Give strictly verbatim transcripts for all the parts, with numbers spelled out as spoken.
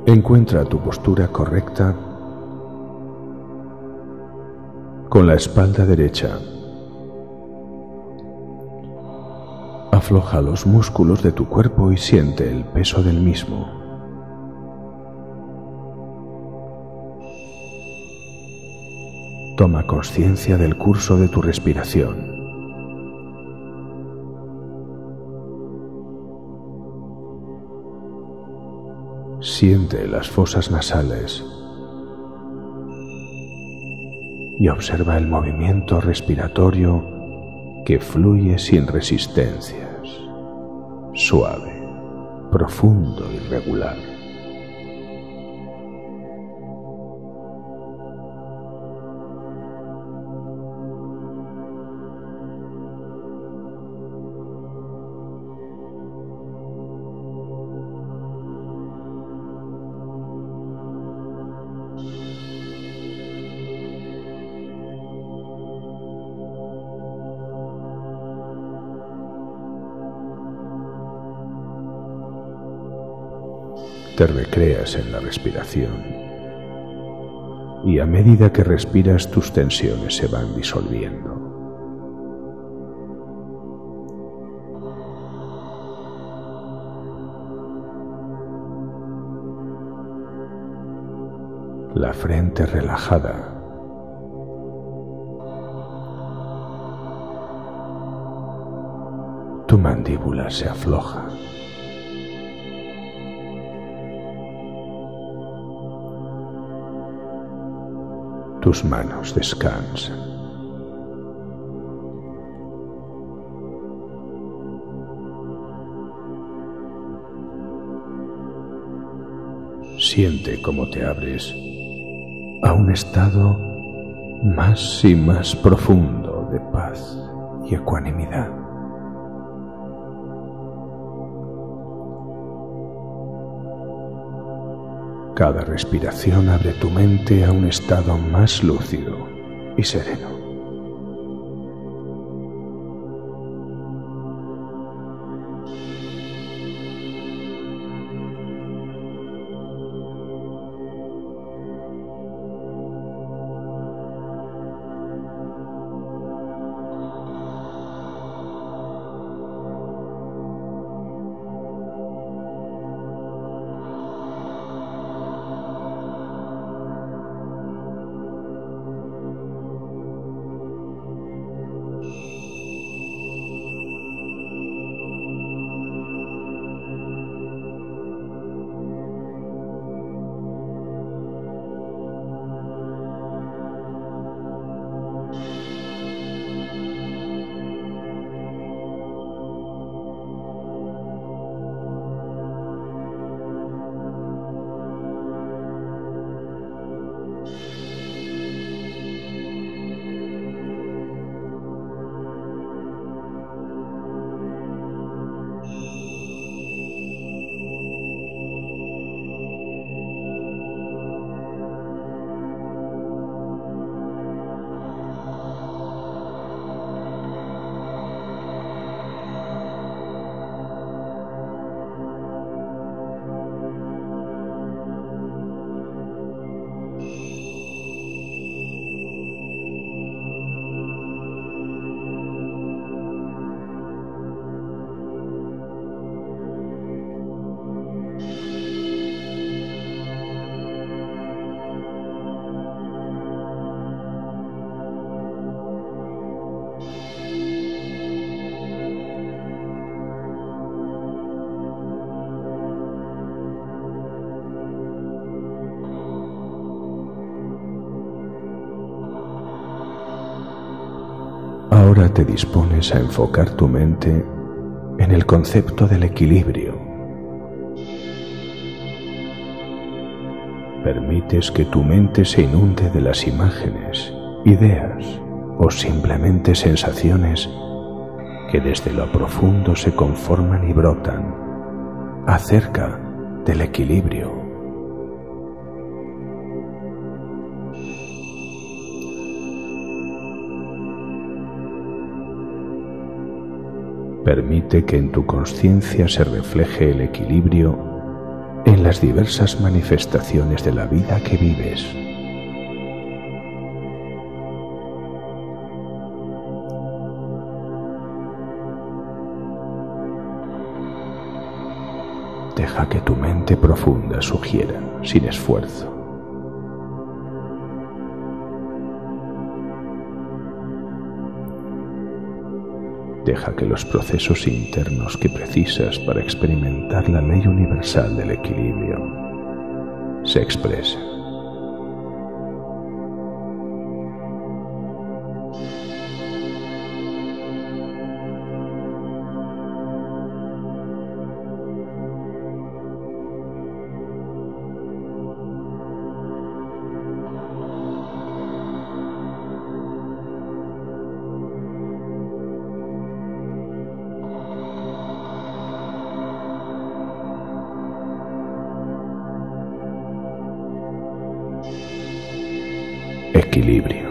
Encuentra tu postura correcta con la espalda derecha. Afloja los músculos de tu cuerpo y siente el peso del mismo. Toma conciencia del curso de tu respiración. Siente las fosas nasales y observa el movimiento respiratorio que fluye sin resistencias, suave, profundo y regular. Te recreas en la respiración y a medida que respiras tus tensiones se van disolviendo. La frente relajada. Tu mandíbula se afloja. Tus manos descansan. Siente cómo te abres a un estado más y más profundo de paz y ecuanimidad. Cada respiración abre tu mente a un estado más lúcido y sereno. Ahora te dispones a enfocar tu mente en el concepto del equilibrio. Permites que tu mente se inunde de las imágenes, ideas o simplemente sensaciones que desde lo profundo se conforman y brotan acerca del equilibrio. Permite que en tu conciencia se refleje el equilibrio en en las diversas manifestaciones de la vida que vives. Deja que tu mente profunda sugiera, sin esfuerzo. Deja que los procesos internos que precisas para experimentar la ley universal del equilibrio se expresen. Equilibrio.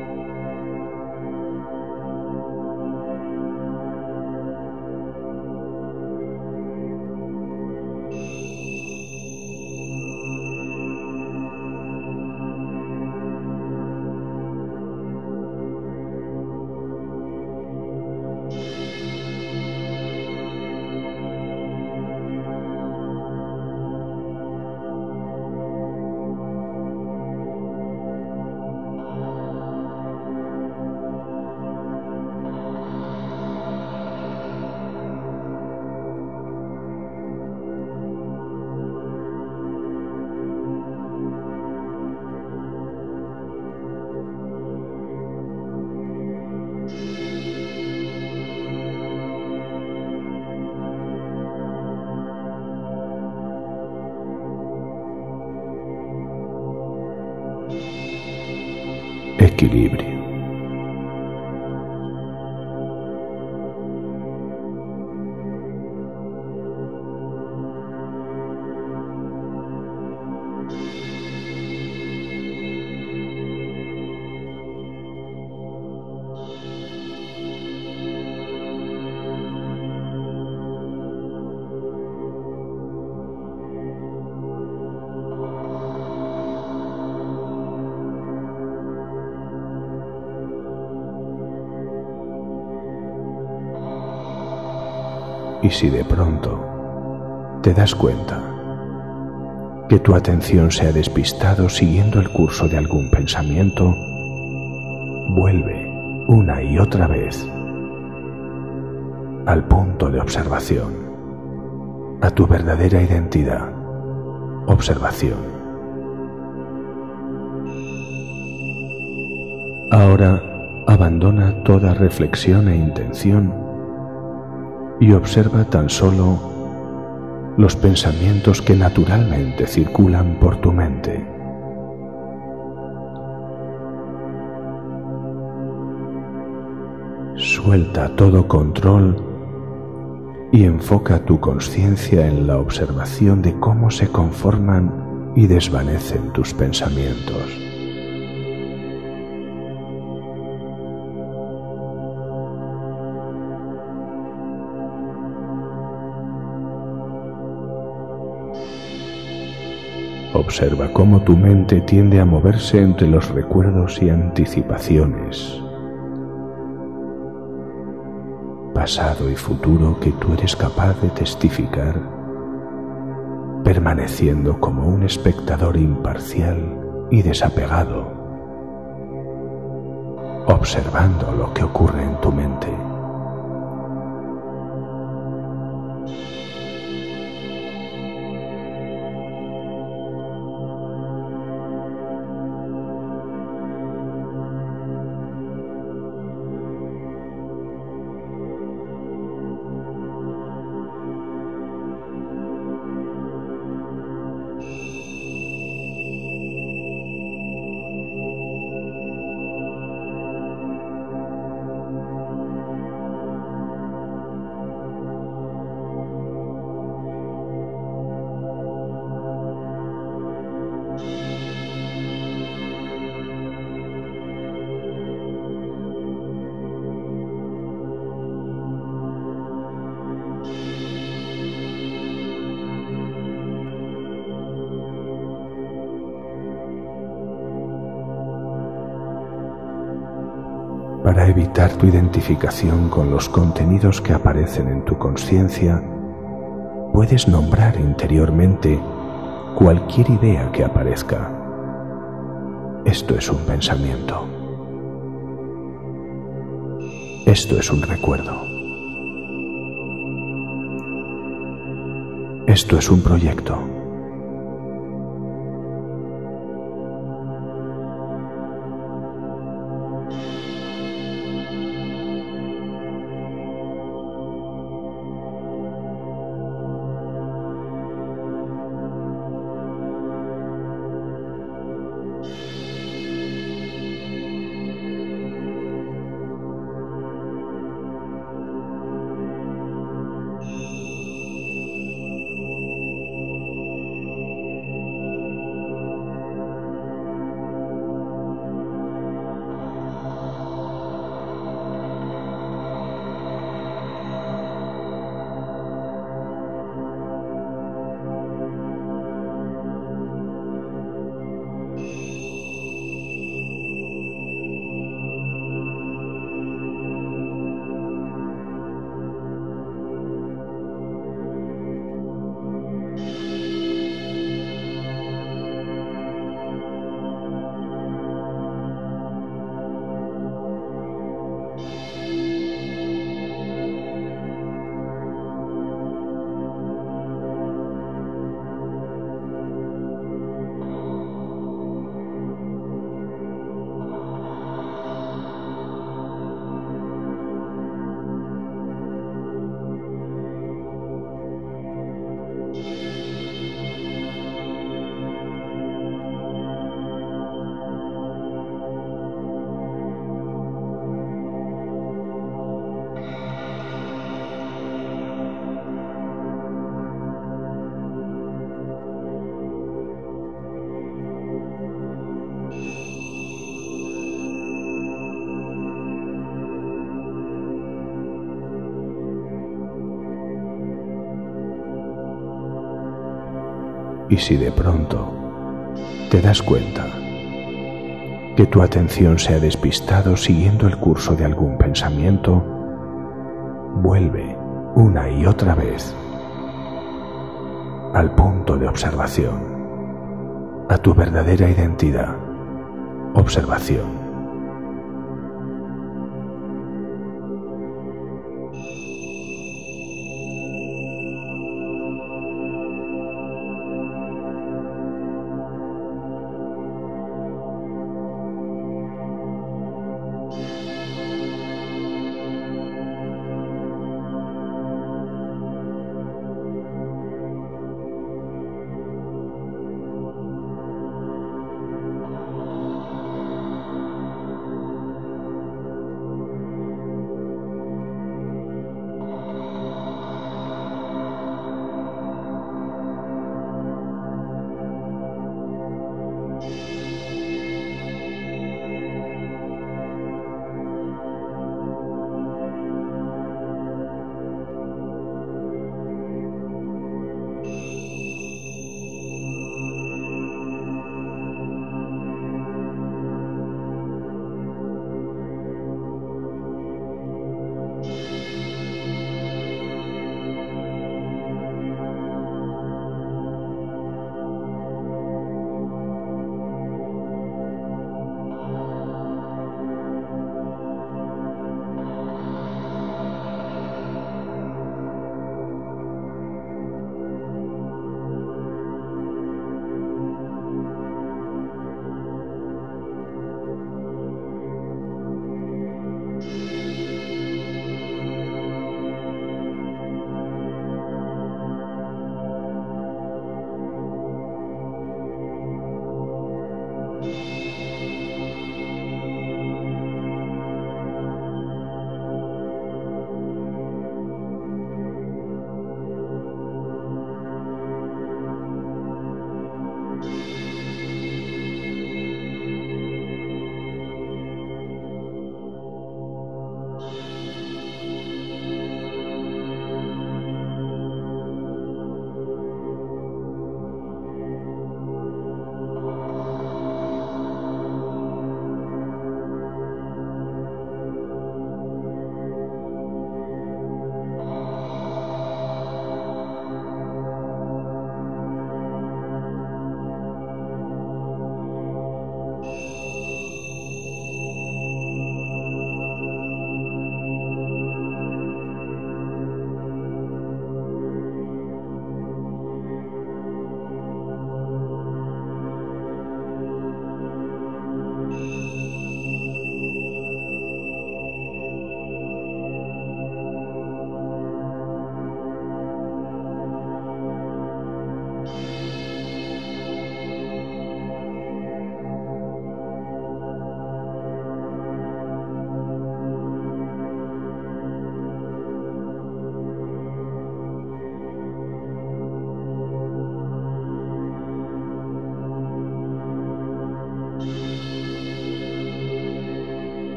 Equilibrio. Y si de pronto te das cuenta que tu atención se ha despistado siguiendo el curso de algún pensamiento, vuelve una y otra vez al punto de observación, a tu verdadera identidad, observación. Ahora abandona toda reflexión e intención y observa tan solo los pensamientos que naturalmente circulan por tu mente. Suelta todo control y enfoca tu conciencia en la observación de cómo se conforman y desvanecen tus pensamientos. Observa cómo tu mente tiende a moverse entre los recuerdos y anticipaciones, pasado y futuro que tú eres capaz de testificar, permaneciendo como un espectador imparcial y desapegado, observando lo que ocurre en tu mente. Para evitar tu identificación con los contenidos que aparecen en tu conciencia, puedes nombrar interiormente cualquier idea que aparezca. Esto es un pensamiento. Esto es un recuerdo. Esto es un proyecto. Y si de pronto te das cuenta que tu atención se ha despistado siguiendo el curso de algún pensamiento, vuelve una y otra vez al punto de observación, a tu verdadera identidad, observación.